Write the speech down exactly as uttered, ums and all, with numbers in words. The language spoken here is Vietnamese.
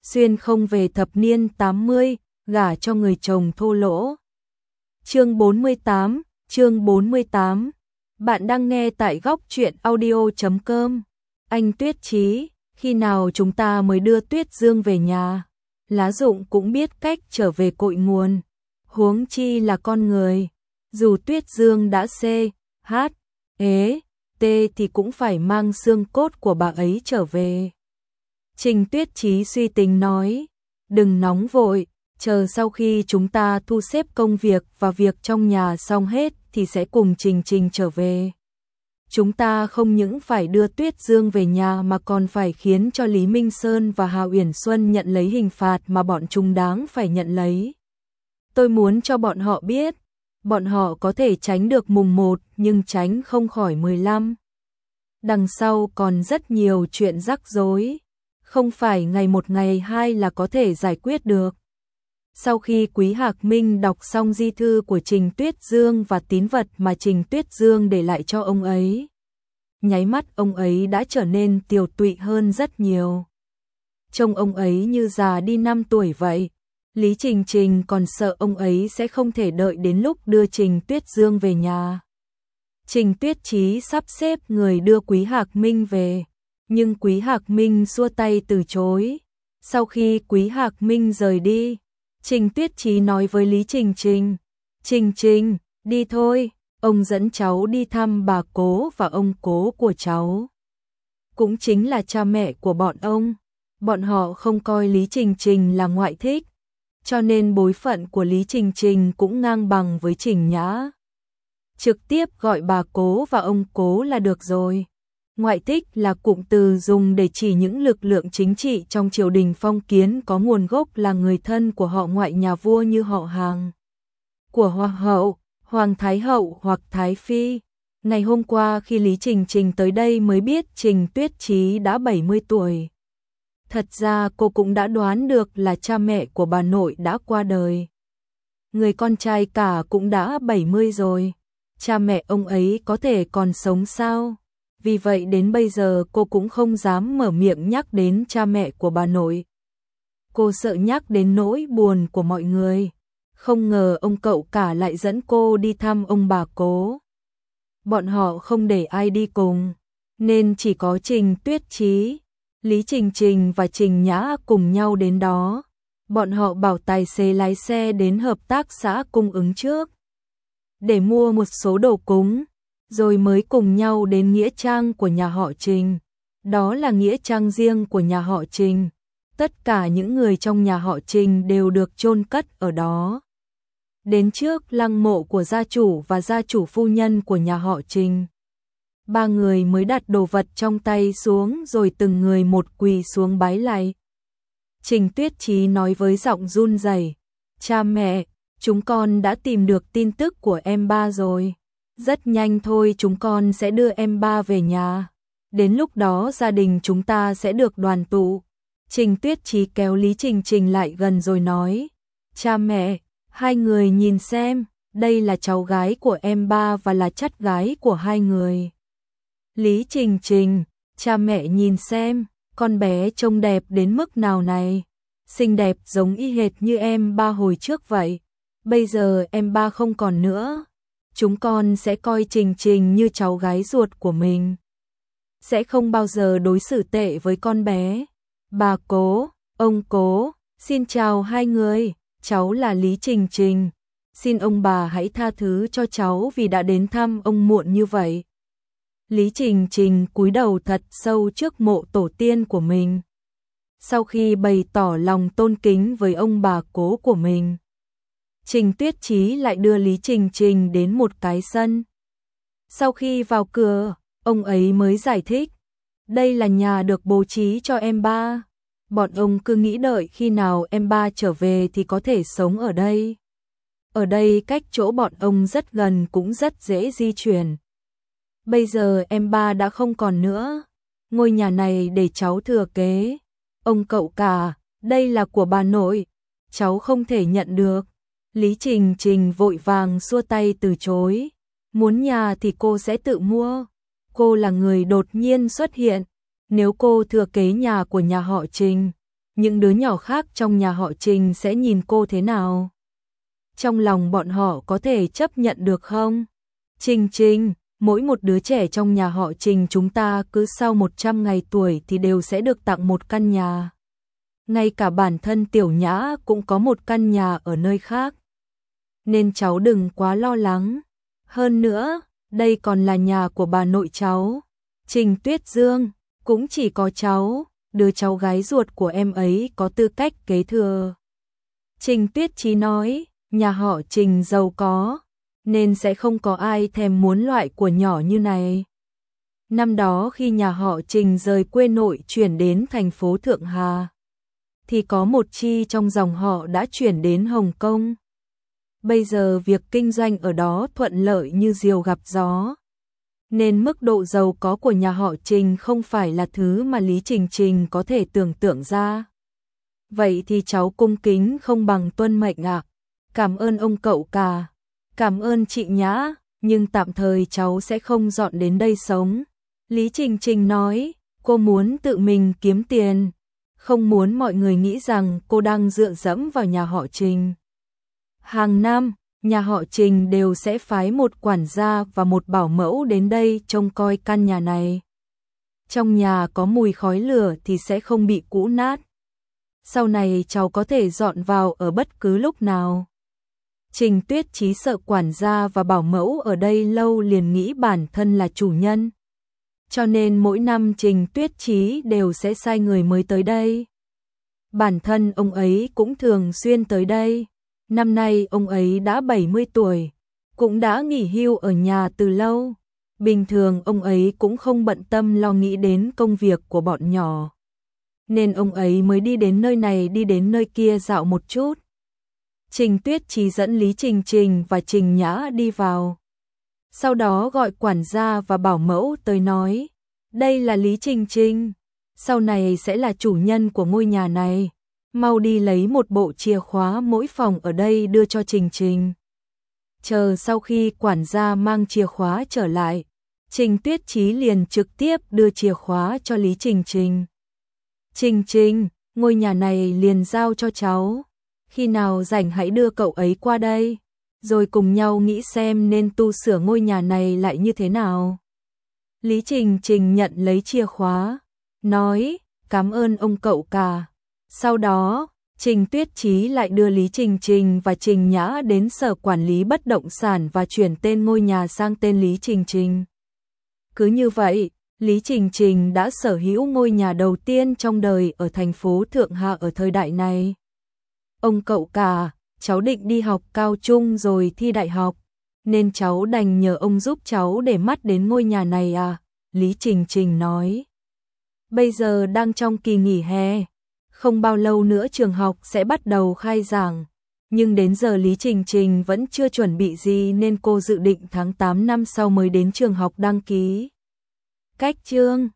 xuyên không về thập niên tám mươi, gả cho người chồng thô lỗ. Chương bốn mươi tám, chương bốn mươi tám. Bạn đang nghe tại góc truyện audio chấm com. Anh Tuyết Chí, khi nào chúng ta mới đưa Tuyết Dương về nhà? Lá Dụng cũng biết cách trở về cội nguồn, huống chi là con người. Dù Tuyết Dương đã C, H, ế, T thì cũng phải mang xương cốt của bà ấy trở về. Trình Tuyết Chí suy tính nói, đừng nóng vội, chờ sau khi chúng ta thu xếp công việc và việc trong nhà xong hết thì sẽ cùng Trình Trình trở về. Chúng ta không những phải đưa Tuyết Dương về nhà mà còn phải khiến cho Lý Minh Sơn và Hà Uyển Xuân nhận lấy hình phạt mà bọn chúng đáng phải nhận lấy. Tôi muốn cho bọn họ biết, bọn họ có thể tránh được mùng một nhưng tránh không khỏi mười lăm. Đằng sau còn rất nhiều chuyện rắc rối, không phải ngày một ngày hai là có thể giải quyết được. Sau khi Quý Hạc Minh đọc xong di thư của Trình Tuyết Dương và tín vật mà Trình Tuyết Dương để lại cho ông ấy, nháy mắt ông ấy đã trở nên tiều tụy hơn rất nhiều. Trông ông ấy như già đi năm tuổi vậy. Lý Trình Trình còn sợ ông ấy sẽ không thể đợi đến lúc đưa Trình Tuyết Dương về nhà. Trình Tuyết Chí sắp xếp người đưa Quý Hạc Minh về, nhưng Quý Hạc Minh xua tay từ chối. Sau khi Quý Hạc Minh rời đi, Trình Tuyết Chí nói với Lý Trình Trình, Trình Trình, đi thôi, ông dẫn cháu đi thăm bà cố và ông cố của cháu. Cũng chính là cha mẹ của bọn ông. Bọn họ không coi Lý Trình Trình là ngoại thích, cho nên bối phận của Lý Trình Trình cũng ngang bằng với Trình Nhã. Trực tiếp gọi bà cố và ông cố là được rồi. Ngoại thích là cụm từ dùng để chỉ những lực lượng chính trị trong triều đình phong kiến có nguồn gốc là người thân của họ ngoại nhà vua như họ hàng của Hoàng hậu, Hoàng Thái hậu hoặc Thái phi. Ngày hôm qua khi Lý Trình Trình tới đây mới biết Trình Tuyết Chí đã bảy mươi tuổi. Thật ra cô cũng đã đoán được là cha mẹ của bà nội đã qua đời. Người con trai cả cũng đã bảy mươi rồi. Cha mẹ ông ấy có thể còn sống sao? Vì vậy đến bây giờ cô cũng không dám mở miệng nhắc đến cha mẹ của bà nội. Cô sợ nhắc đến nỗi buồn của mọi người. Không ngờ ông cậu cả lại dẫn cô đi thăm ông bà cố. Bọn họ không để ai đi cùng, nên chỉ có Trình Tuyết Chí, Lý Trình Trình và Trình Nhã cùng nhau đến đó. Bọn họ bảo tài xế lái xe đến hợp tác xã cung ứng trước, để mua một số đồ cúng, rồi mới cùng nhau đến nghĩa trang của nhà họ Trình. Đó là nghĩa trang riêng của nhà họ Trình. Tất cả những người trong nhà họ Trình đều được chôn cất ở đó. Đến trước lăng mộ của gia chủ và gia chủ phu nhân của nhà họ Trình, ba người mới đặt đồ vật trong tay xuống rồi từng người một quỳ xuống bái lạy. Trình Tuyết Chí nói với giọng run rẩy, cha mẹ, chúng con đã tìm được tin tức của em ba rồi. Rất nhanh thôi chúng con sẽ đưa em ba về nhà. Đến lúc đó gia đình chúng ta sẽ được đoàn tụ. Trình Tuyết Chí kéo Lý Trình Trình lại gần rồi nói, cha mẹ, hai người nhìn xem, đây là cháu gái của em ba và là chắt gái của hai người. Lý Trình Trình, cha mẹ nhìn xem, con bé trông đẹp đến mức nào này. Xinh đẹp giống y hệt như em ba hồi trước vậy. Bây giờ em ba không còn nữa. Chúng con sẽ coi Trình Trình như cháu gái ruột của mình. Sẽ không bao giờ đối xử tệ với con bé. Bà cố, ông cố, xin chào hai người, cháu là Lý Trình Trình. Xin ông bà hãy tha thứ cho cháu vì đã đến thăm ông muộn như vậy. Lý Trình Trình cúi đầu thật sâu trước mộ tổ tiên của mình. Sau khi bày tỏ lòng tôn kính với ông bà cố của mình, Trình Tuyết Chí lại đưa Lý Trình Trình đến một cái sân. Sau khi vào cửa, ông ấy mới giải thích, đây là nhà được bố trí cho em ba. Bọn ông cứ nghĩ đợi khi nào em ba trở về thì có thể sống ở đây. Ở đây cách chỗ bọn ông rất gần cũng rất dễ di chuyển. Bây giờ em ba đã không còn nữa, ngôi nhà này để cháu thừa kế. Ông cậu cả, đây là của bà nội, cháu không thể nhận được. Lý Trình Trình vội vàng xua tay từ chối. Muốn nhà thì cô sẽ tự mua. Cô là người đột nhiên xuất hiện. Nếu cô thừa kế nhà của nhà họ Trình, những đứa nhỏ khác trong nhà họ Trình sẽ nhìn cô thế nào? Trong lòng bọn họ có thể chấp nhận được không? Trình Trình, mỗi một đứa trẻ trong nhà họ Trình chúng ta cứ sau một trăm ngày tuổi thì đều sẽ được tặng một căn nhà. Ngay cả bản thân Tiểu Nhã cũng có một căn nhà ở nơi khác. Nên cháu đừng quá lo lắng. Hơn nữa, đây còn là nhà của bà nội cháu. Trình Tuyết Dương, cũng chỉ có cháu, đứa cháu gái ruột của em ấy có tư cách kế thừa. Trình Tuyết Chí nói, nhà họ Trình giàu có, nên sẽ không có ai thèm muốn loại của nhỏ như này. Năm đó khi nhà họ Trình rời quê nội chuyển đến thành phố Thượng Hà, thì có một chi trong dòng họ đã chuyển đến Hồng Kông. Bây giờ việc kinh doanh ở đó thuận lợi như diều gặp gió. Nên mức độ giàu có của nhà họ Trình không phải là thứ mà Lý Trình Trình có thể tưởng tượng ra. Vậy thì cháu cung kính không bằng tuân mệnh ạ. Cảm ơn ông cậu cả. Cảm ơn chị Nhã, nhưng tạm thời cháu sẽ không dọn đến đây sống. Lý Trình Trình nói, cô muốn tự mình kiếm tiền, không muốn mọi người nghĩ rằng cô đang dựa dẫm vào nhà họ Trình. Hàng năm, nhà họ Trình đều sẽ phái một quản gia và một bảo mẫu đến đây trông coi căn nhà này. Trong nhà có mùi khói lửa thì sẽ không bị cũ nát. Sau này cháu có thể dọn vào ở bất cứ lúc nào. Trình Tuyết Chí sợ quản gia và bảo mẫu ở đây lâu liền nghĩ bản thân là chủ nhân. Cho nên mỗi năm Trình Tuyết Chí đều sẽ sai người mới tới đây. Bản thân ông ấy cũng thường xuyên tới đây. Năm nay ông ấy đã bảy mươi tuổi, cũng đã nghỉ hưu ở nhà từ lâu. Bình thường ông ấy cũng không bận tâm lo nghĩ đến công việc của bọn nhỏ. Nên ông ấy mới đi đến nơi này đi đến nơi kia dạo một chút. Trình Tuyết Chí dẫn Lý Trình Trình và Trình Nhã đi vào. Sau đó gọi quản gia và bảo mẫu tới nói, đây là Lý Trình Trình, sau này sẽ là chủ nhân của ngôi nhà này. Mau đi lấy một bộ chìa khóa mỗi phòng ở đây đưa cho Trình Trình. Chờ sau khi quản gia mang chìa khóa trở lại, Trình Tuyết Chí liền trực tiếp đưa chìa khóa cho Lý Trình Trình. Trình Trình, ngôi nhà này liền giao cho cháu. Khi nào rảnh hãy đưa cậu ấy qua đây, rồi cùng nhau nghĩ xem nên tu sửa ngôi nhà này lại như thế nào. Lý Trình Trình nhận lấy chìa khóa, nói, cảm ơn ông cậu cả. Sau đó, Trình Tuyết Chí lại đưa Lý Trình Trình và Trình Nhã đến sở quản lý bất động sản và chuyển tên ngôi nhà sang tên Lý Trình Trình. Cứ như vậy, Lý Trình Trình đã sở hữu ngôi nhà đầu tiên trong đời ở thành phố Thượng Hà ở thời đại này. Ông cậu cả, cháu định đi học cao trung rồi thi đại học, nên cháu đành nhờ ông giúp cháu để mắt đến ngôi nhà này à, Lý Trình Trình nói. Bây giờ đang trong kỳ nghỉ hè, không bao lâu nữa trường học sẽ bắt đầu khai giảng, nhưng đến giờ Lý Trình Trình vẫn chưa chuẩn bị gì nên cô dự định tháng tám năm sau mới đến trường học đăng ký. Cách chương